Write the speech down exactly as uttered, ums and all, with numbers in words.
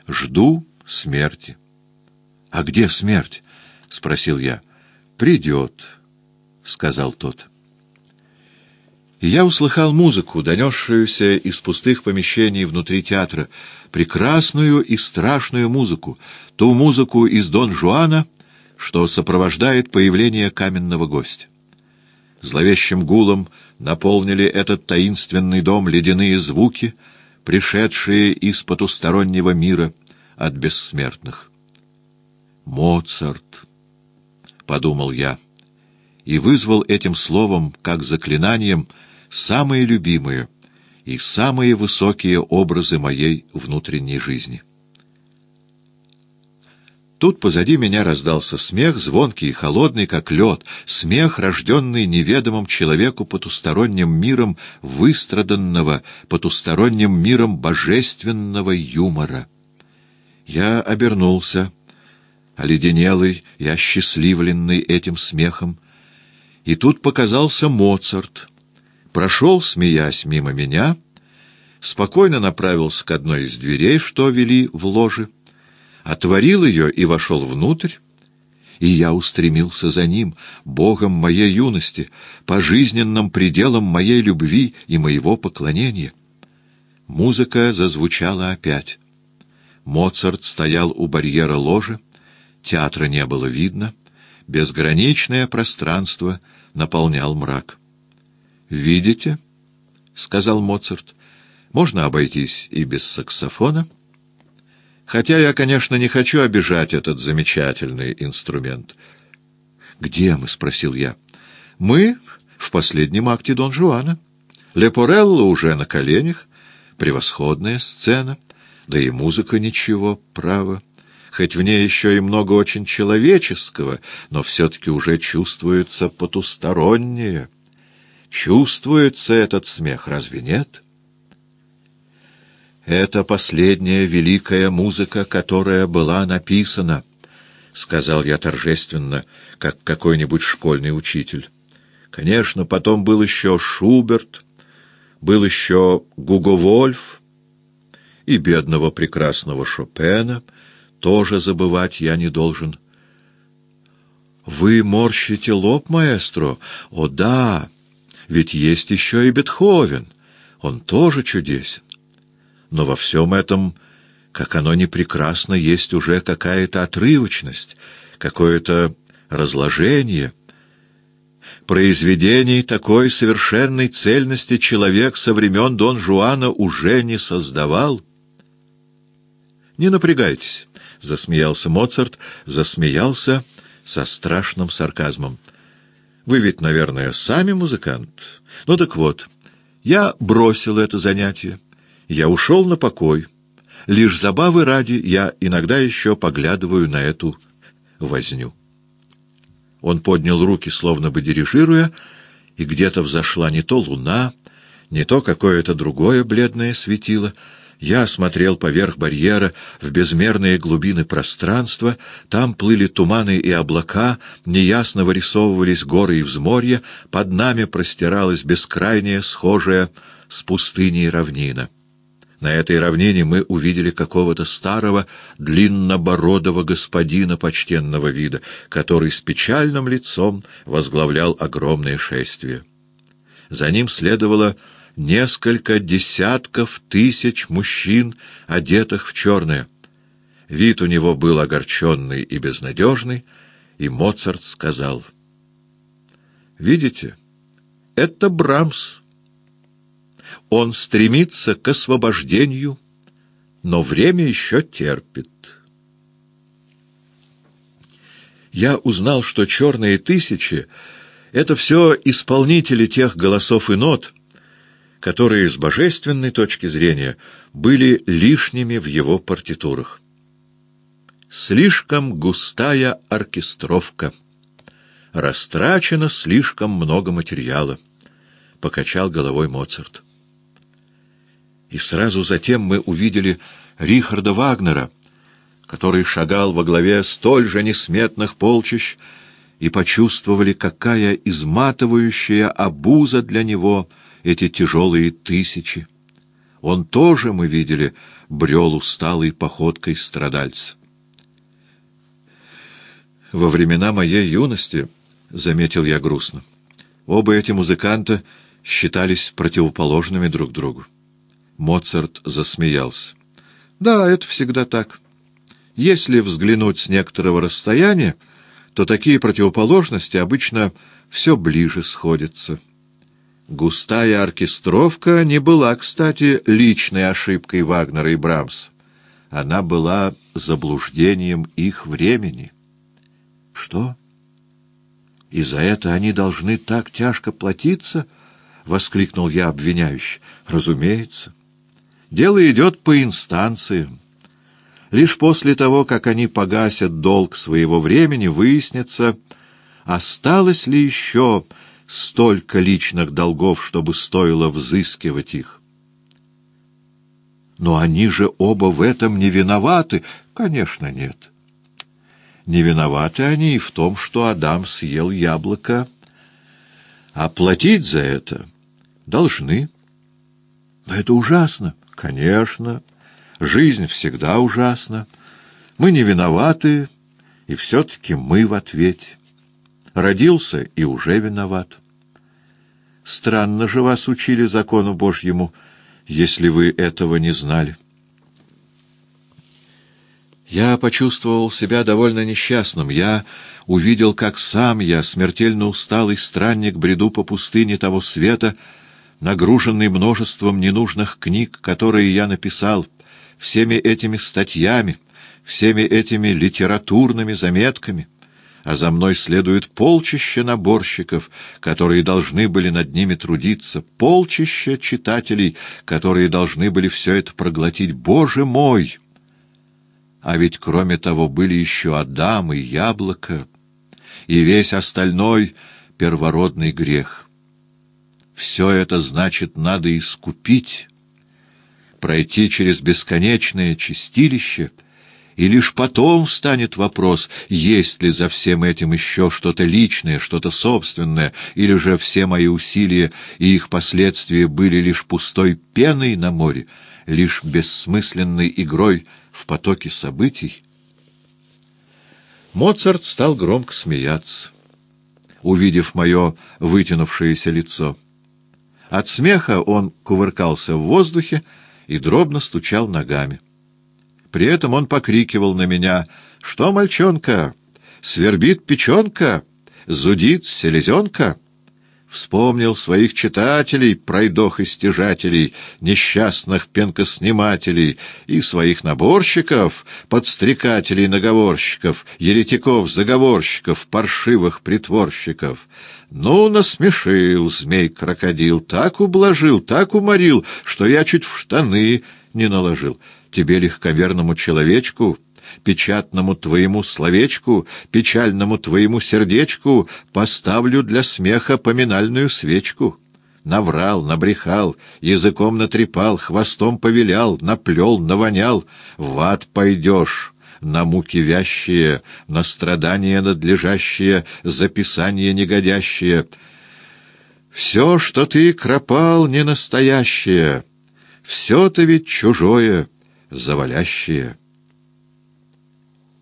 Жду смерти. — А где смерть? — спросил я. — Придет, — сказал тот. И я услыхал музыку, донесшуюся из пустых помещений внутри театра, прекрасную и страшную музыку, ту музыку из Дон Жуана, что сопровождает появление каменного гостя. Зловещим гулом наполнили этот таинственный дом ледяные звуки, пришедшие из потустороннего мира от бессмертных. «Моцарт», — подумал я, и вызвал этим словом, как заклинанием, самые любимые и самые высокие образы моей внутренней жизни. Тут позади меня раздался смех, звонкий и холодный, как лед, смех, рожденный неведомым человеку потусторонним миром выстраданного, потусторонним миром божественного юмора. Я обернулся, оледенелый и осчастливленный этим смехом, и тут показался Моцарт, прошел, смеясь, мимо меня, спокойно направился к одной из дверей, что вели в ложи, отворил ее и вошел внутрь, и я устремился за ним, Богом моей юности, пожизненным пределом моей любви и моего поклонения. Музыка зазвучала опять. Моцарт стоял у барьера ложи, театра не было видно, безграничное пространство наполнял мрак. «Видите?» — сказал Моцарт. «Можно обойтись и без саксофона. Хотя я, конечно, не хочу обижать этот замечательный инструмент». «Где мы?» — спросил я. «Мы в последнем акте Дон Жуана. Лепорелло уже на коленях. Превосходная сцена. Да и музыка ничего, право. Хоть в ней еще и много очень человеческого, но все-таки уже чувствуется потустороннее. Чувствуется этот смех, разве нет?» «Это последняя великая музыка, которая была написана», — сказал я торжественно, как какой-нибудь школьный учитель. «Конечно, потом был еще Шуберт, был еще Гуго Вольф, и бедного прекрасного Шопена тоже забывать я не должен». «Вы морщите лоб, маэстро? О, да, ведь есть еще и Бетховен, он тоже чудесен. Но во всем этом, как оно ни прекрасно, есть уже какая-то отрывочность, какое-то разложение. Произведений такой совершенной цельности человек со времен Дон Жуана уже не создавал». «Не напрягайтесь», — засмеялся Моцарт, засмеялся со страшным сарказмом. «Вы ведь, наверное, сами музыкант. Ну так вот, я бросил это занятие. Я ушел на покой. Лишь забавы ради я иногда еще поглядываю на эту возню». Он поднял руки, словно бы дирижируя, и где-то взошла не то луна, не то какое-то другое бледное светило. Я смотрел поверх барьера в безмерные глубины пространства, там плыли туманы и облака, неясно вырисовывались горы и взморья, под нами простиралась бескрайняя, схожая с пустыней равнина. На этой равнине мы увидели какого-то старого, длиннобородого господина почтенного вида, который с печальным лицом возглавлял огромное шествие. За ним следовало несколько десятков тысяч мужчин, одетых в черное. Вид у него был огорченный и безнадежный, и Моцарт сказал: «Видите, это Брамс. Он стремится к освобождению, но время еще терпит». Я узнал, что черные тысячи — это все исполнители тех голосов и нот, которые с божественной точки зрения были лишними в его партитурах. Слишком густая оркестровка. Растрачено слишком много материала, — покачал головой Моцарт. И сразу затем мы увидели Рихарда Вагнера, который шагал во главе столь же несметных полчищ, и почувствовали, какая изматывающая обуза для него эти тяжелые тысячи. Он тоже, мы видели, брел усталой походкой страдальца. «Во времена моей юности, — заметил я грустно, — оба эти музыканта считались противоположными друг другу». Моцарт засмеялся. «Да, это всегда так. Если взглянуть с некоторого расстояния, то такие противоположности обычно все ближе сходятся». Густая оркестровка не была, кстати, личной ошибкой Вагнера и Брамса. Она была заблуждением их времени. «Что? И за это они должны так тяжко платиться?» — воскликнул я обвиняюще. «Разумеется. Дело идет по инстанциям. Лишь после того, как они погасят долг своего времени, выяснится, осталось ли еще столько личных долгов, чтобы стоило взыскивать их. Но они же оба в этом не виноваты». «Конечно, нет. Не виноваты они и в том, что Адам съел яблоко, а платить за это должны». «Но это ужасно». «Конечно. Жизнь всегда ужасна. Мы не виноваты, и все-таки мы в ответе. Родился и уже виноват. Странно же вас учили закону Божьему, если вы этого не знали». Я почувствовал себя довольно несчастным. Я увидел, как сам я, смертельно усталый странник, бреду по пустыне того света, нагруженный множеством ненужных книг, которые я написал, всеми этими статьями, всеми этими литературными заметками, а за мной следует полчища наборщиков, которые должны были над ними трудиться, полчища читателей, которые должны были все это проглотить. Боже мой! А ведь кроме того были еще Адам и яблоко, и весь остальной первородный грех. Все это, значит, надо искупить, пройти через бесконечное чистилище, и лишь потом встанет вопрос, есть ли за всем этим еще что-то личное, что-то собственное, или же все мои усилия и их последствия были лишь пустой пеной на море, лишь бессмысленной игрой в потоке событий. Моцарт стал громко смеяться, увидев мое вытянувшееся лицо. От смеха он кувыркался в воздухе и дробно стучал ногами. При этом он покрикивал на меня: «Что, мальчонка, свербит печенка, зудит селезенка?» Вспомнил своих читателей, пройдох и стяжателей, несчастных пенкоснимателей, и своих наборщиков, подстрекателей-наговорщиков, еретиков-заговорщиков, паршивых притворщиков. Ну, насмешил змей-крокодил, так ублажил, так уморил, что я чуть в штаны не наложил. Тебе, легковерному человечку, печатному твоему словечку, печальному твоему сердечку, поставлю для смеха поминальную свечку. Наврал, набрехал, языком натрепал, хвостом повилял, наплел, навонял. В ад пойдешь, на муки вящие, на страдания надлежащие, записание негодящее. Все, что ты кропал, не настоящее, все-то ведь чужое, завалящее.